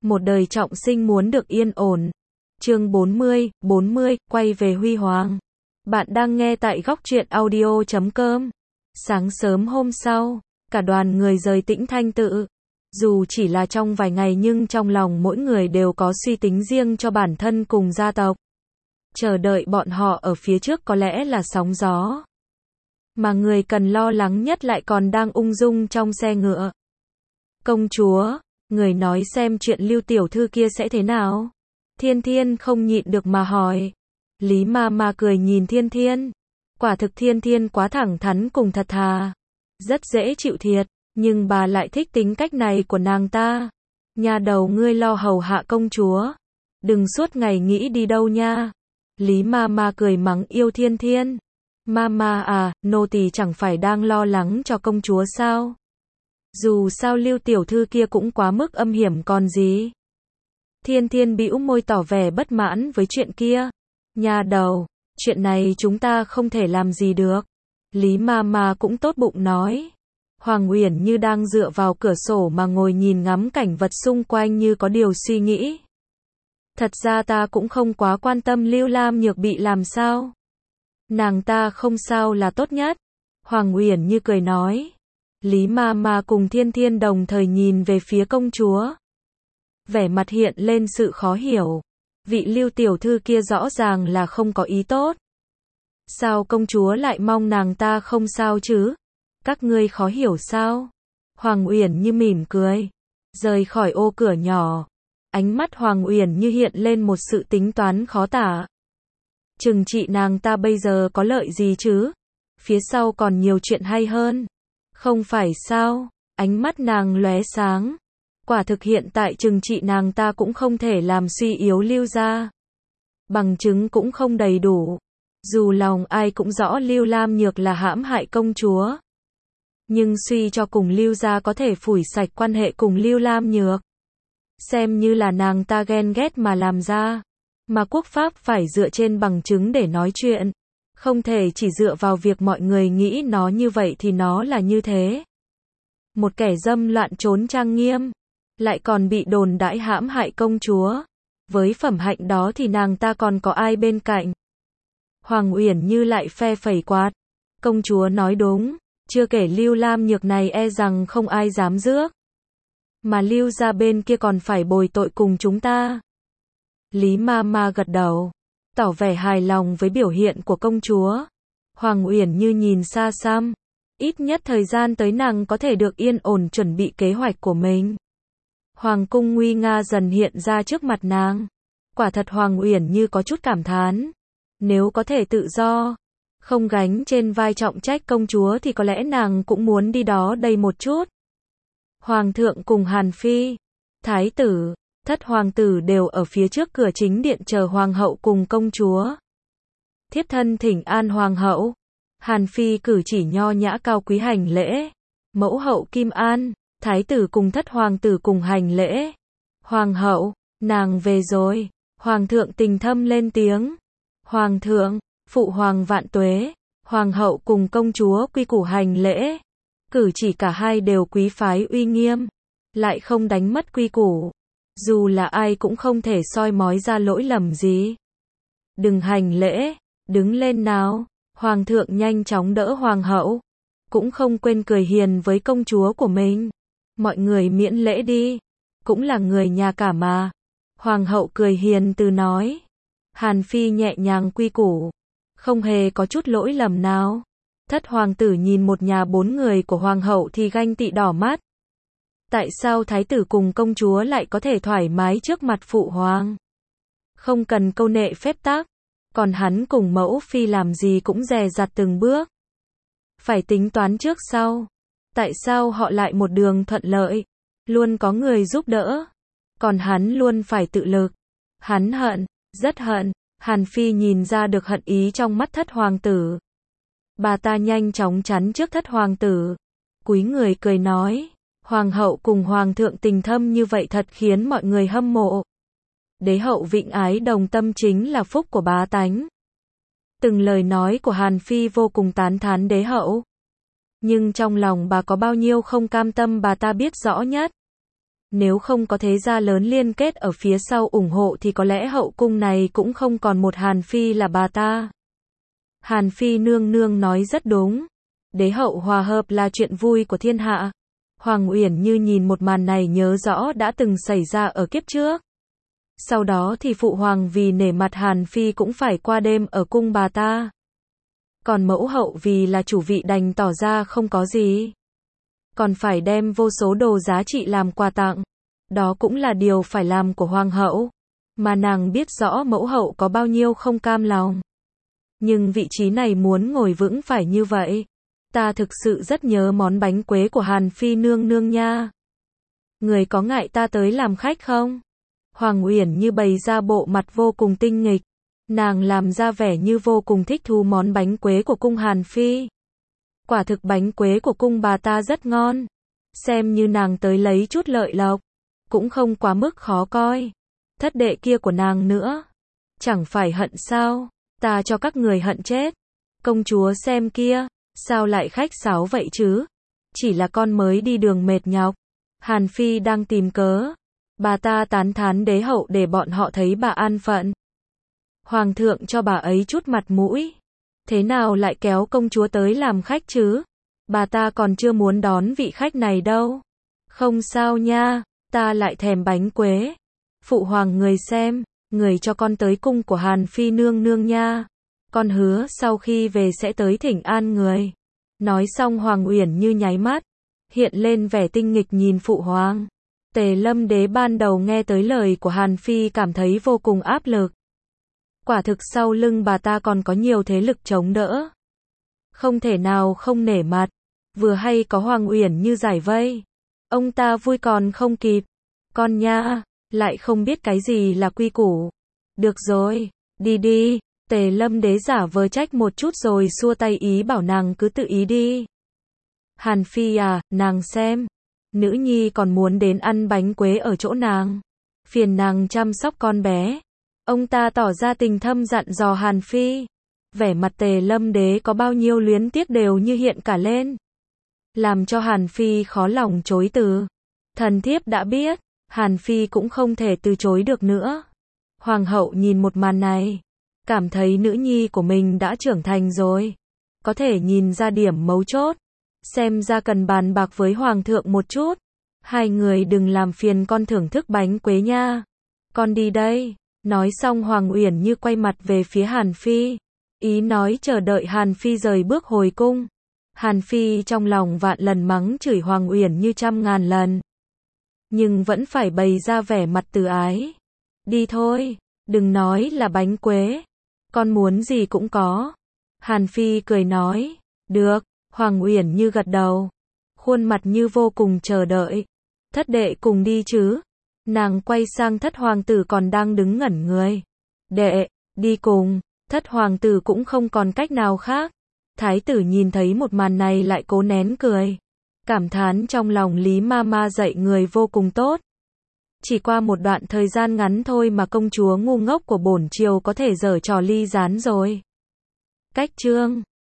Một đời trọng sinh muốn được yên ổn. Chương 40, quay về huy hoàng. Bạn đang nghe tại góc truyện audio.com. Sáng sớm hôm sau, cả đoàn người rời Tĩnh Thanh Tự. Dù chỉ là trong vài ngày nhưng trong lòng mỗi người đều có suy tính riêng cho bản thân cùng gia tộc. Chờ đợi bọn họ ở phía trước có lẽ là sóng gió. Mà người cần lo lắng nhất lại còn đang ung dung trong xe ngựa. Công chúa, người nói xem chuyện Lưu tiểu thư kia sẽ thế nào? Thiên Thiên không nhịn được mà hỏi. Lý Ma cười nhìn Thiên Thiên. Quả thực Thiên Thiên quá thẳng thắn cùng thật thà. Rất dễ chịu thiệt, nhưng bà lại thích tính cách này của nàng ta. Nhà đầu ngươi lo hầu hạ công chúa. Đừng suốt ngày nghĩ đi đâu nha. Lý Ma cười mắng yêu Thiên Thiên. Mama à, nô tỳ chẳng phải đang lo lắng cho công chúa sao? Dù sao Lưu tiểu thư kia cũng quá mức âm hiểm còn gì. Thiên Thiên bĩu môi tỏ vẻ bất mãn với chuyện kia. Nhà đầu, chuyện này chúng ta không thể làm gì được. Lý Ma cũng tốt bụng nói. Hoàng Uyển như đang dựa vào cửa sổ mà ngồi nhìn ngắm cảnh vật xung quanh như có điều suy nghĩ. Thật ra ta cũng không quá quan tâm Lưu Lam Nhược bị làm sao. Nàng ta không sao là tốt nhất. Hoàng Uyển như cười nói. Lý Ma cùng Thiên Thiên đồng thời nhìn về phía công chúa. Vẻ mặt hiện lên sự khó hiểu. Vị Lưu tiểu thư kia rõ ràng là không có ý tốt. Sao công chúa lại mong nàng ta không sao chứ? Các ngươi khó hiểu sao? Hoàng Uyển như mỉm cười. Rời khỏi ô cửa nhỏ. Ánh mắt Hoàng Uyển như hiện lên một sự tính toán khó tả. Trừng trị nàng ta bây giờ có lợi gì chứ? Phía sau còn nhiều chuyện hay hơn. Không phải sao? Ánh mắt nàng lóe sáng. Quả thực hiện tại trừng trị nàng ta cũng không thể làm suy yếu Lưu gia. Bằng chứng cũng không đầy đủ. Dù lòng ai cũng rõ Lưu Lam Nhược là hãm hại công chúa. Nhưng suy cho cùng Lưu gia có thể phủi sạch quan hệ cùng Lưu Lam Nhược. Xem như là nàng ta ghen ghét mà làm ra. Mà quốc pháp phải dựa trên bằng chứng để nói chuyện. Không thể chỉ dựa vào việc mọi người nghĩ nó như vậy thì nó là như thế. Một kẻ dâm loạn trốn trang nghiêm. Lại còn bị đồn đãi hãm hại công chúa. Với phẩm hạnh đó thì nàng ta còn có ai bên cạnh. Hoàng Uyển như lại phe phẩy quạt. Công chúa nói đúng. Chưa kể Lưu Lam Nhược này e rằng không ai dám rước. Mà Lưu gia bên kia còn phải bồi tội cùng chúng ta. Lý Ma gật đầu. Tỏ vẻ hài lòng với biểu hiện của công chúa. Hoàng Uyển như nhìn xa xăm. Ít nhất thời gian tới nàng có thể được yên ổn chuẩn bị kế hoạch của mình. Hoàng cung nguy nga dần hiện ra trước mặt nàng. Quả thật Hoàng Uyển như có chút cảm thán. Nếu có thể tự do, không gánh trên vai trọng trách công chúa thì có lẽ nàng cũng muốn đi đó đây một chút. Hoàng thượng cùng Hàn Phi, Thái tử, Thất hoàng tử đều ở phía trước cửa chính điện chờ hoàng hậu cùng công chúa. Thiếp thân thỉnh an hoàng hậu. Hàn Phi cử chỉ nho nhã cao quý hành lễ. Mẫu hậu Kim An, thái tử cùng thất hoàng tử cùng hành lễ. Hoàng hậu, nàng về rồi. Hoàng thượng Tình Thâm lên tiếng. Hoàng thượng, phụ hoàng vạn tuế. Hoàng hậu cùng công chúa quy củ hành lễ. Cử chỉ cả hai đều quý phái uy nghiêm. Lại không đánh mất quy củ. Dù là ai cũng không thể soi mói ra lỗi lầm gì. Đừng hành lễ, đứng lên nào. Hoàng thượng nhanh chóng đỡ hoàng hậu. Cũng không quên cười hiền với công chúa của mình. Mọi người miễn lễ đi. Cũng là người nhà cả mà. Hoàng hậu cười hiền từ nói. Hàn Phi nhẹ nhàng quy củ. Không hề có chút lỗi lầm nào. Thất hoàng tử nhìn một nhà bốn người của hoàng hậu thì ganh tị đỏ mắt. Tại sao thái tử cùng công chúa lại có thể thoải mái trước mặt phụ hoàng? Không cần câu nệ phép tắc. Còn hắn cùng mẫu phi làm gì cũng dè dặt từng bước. Phải tính toán trước sau. Tại sao họ lại một đường thuận lợi? Luôn có người giúp đỡ. Còn hắn luôn phải tự lực. Hắn hận, rất hận. Hàn Phi nhìn ra được hận ý trong mắt thất hoàng tử. Bà ta nhanh chóng chắn trước thất hoàng tử. Cúi người cười nói. Hoàng hậu cùng hoàng thượng tình thâm như vậy thật khiến mọi người hâm mộ. Đế hậu vịnh ái đồng tâm chính là phúc của bá tánh. Từng lời nói của Hàn Phi vô cùng tán thán đế hậu. Nhưng trong lòng bà có bao nhiêu không cam tâm bà ta biết rõ nhất. Nếu không có thế gia lớn liên kết ở phía sau ủng hộ thì có lẽ hậu cung này cũng không còn một Hàn Phi là bà ta. Hàn Phi nương nương nói rất đúng. Đế hậu hòa hợp là chuyện vui của thiên hạ. Hoàng Uyển Như nhìn một màn này nhớ rõ đã từng xảy ra ở kiếp trước. Sau đó thì phụ hoàng vì nể mặt Hàn Phi cũng phải qua đêm ở cung bà ta. Còn mẫu hậu vì là chủ vị đành tỏ ra không có gì. Còn phải đem vô số đồ giá trị làm quà tặng. Đó cũng là điều phải làm của hoàng hậu. Mà nàng biết rõ mẫu hậu có bao nhiêu không cam lòng. Nhưng vị trí này muốn ngồi vững phải như vậy. Ta thực sự rất nhớ món bánh quế của Hàn Phi nương nương nha. Người có ngại ta tới làm khách không? Hoàng Uyển Như bày ra bộ mặt vô cùng tinh nghịch. Nàng làm ra vẻ như vô cùng thích thú món bánh quế của cung Hàn Phi. Quả thực bánh quế của cung bà ta rất ngon. Xem như nàng tới lấy chút lợi lộc. Cũng không quá mức khó coi. Thất đệ kia của nàng nữa. Chẳng phải hận sao? Ta cho các người hận chết. Công chúa xem kia. Sao lại khách sáo vậy chứ? Chỉ là con mới đi đường mệt nhọc. Hàn Phi đang tìm cớ. Bà ta tán thán đế hậu để bọn họ thấy bà an phận. Hoàng thượng cho bà ấy chút mặt mũi. Thế nào lại kéo công chúa tới làm khách chứ? Bà ta còn chưa muốn đón vị khách này đâu. Không sao nha, ta lại thèm bánh quế. Phụ hoàng người xem, người cho con tới cung của Hàn Phi nương nương nha. Con hứa sau khi về sẽ tới thỉnh an người. Nói xong Hoàng Uyển Như nháy mắt, hiện lên vẻ tinh nghịch nhìn phụ hoàng. Tề Lâm Đế ban đầu nghe tới lời của Hàn Phi cảm thấy vô cùng áp lực. Quả thực sau lưng bà ta còn có nhiều thế lực chống đỡ. Không thể nào không nể mặt. Vừa hay có Hoàng Uyển Như giải vây. Ông ta vui còn không kịp. Con nha, lại không biết cái gì là quy củ. Được rồi, đi đi. Tề Lâm Đế giả vờ trách một chút rồi xua tay ý bảo nàng cứ tự ý đi. Hàn Phi à, nàng xem. Nữ nhi còn muốn đến ăn bánh quế ở chỗ nàng. Phiền nàng chăm sóc con bé. Ông ta tỏ ra tình thâm dặn dò Hàn Phi. Vẻ mặt Tề Lâm Đế có bao nhiêu luyến tiếc đều như hiện cả lên. Làm cho Hàn Phi khó lòng chối từ. Thần thiếp đã biết, Hàn Phi cũng không thể từ chối được nữa. Hoàng hậu nhìn một màn này, cảm thấy nữ nhi của mình đã trưởng thành rồi. Có thể nhìn ra điểm mấu chốt. Xem ra cần bàn bạc với Hoàng thượng một chút. Hai người đừng làm phiền con thưởng thức bánh quế nha. Con đi đây. Nói xong Hoàng Uyển Như quay mặt về phía Hàn Phi. Ý nói chờ đợi Hàn Phi rời bước hồi cung. Hàn Phi trong lòng vạn lần mắng chửi Hoàng Uyển Như trăm ngàn lần. Nhưng vẫn phải bày ra vẻ mặt từ ái. Đi thôi, đừng nói là bánh quế. Con muốn gì cũng có. Hàn Phi cười nói. Được, Hoàng Uyển Như gật đầu. Khuôn mặt như vô cùng chờ đợi. Thất đệ cùng đi chứ. Nàng quay sang thất hoàng tử còn đang đứng ngẩn người. Đệ, đi cùng. Thất hoàng tử cũng không còn cách nào khác. Thái tử nhìn thấy một màn này lại cố nén cười. Cảm thán trong lòng Lý Mama dạy người vô cùng tốt. Chỉ qua một đoạn thời gian ngắn thôi mà công chúa ngu ngốc của bổn triều có thể giở trò ly gián rồi. Cách chương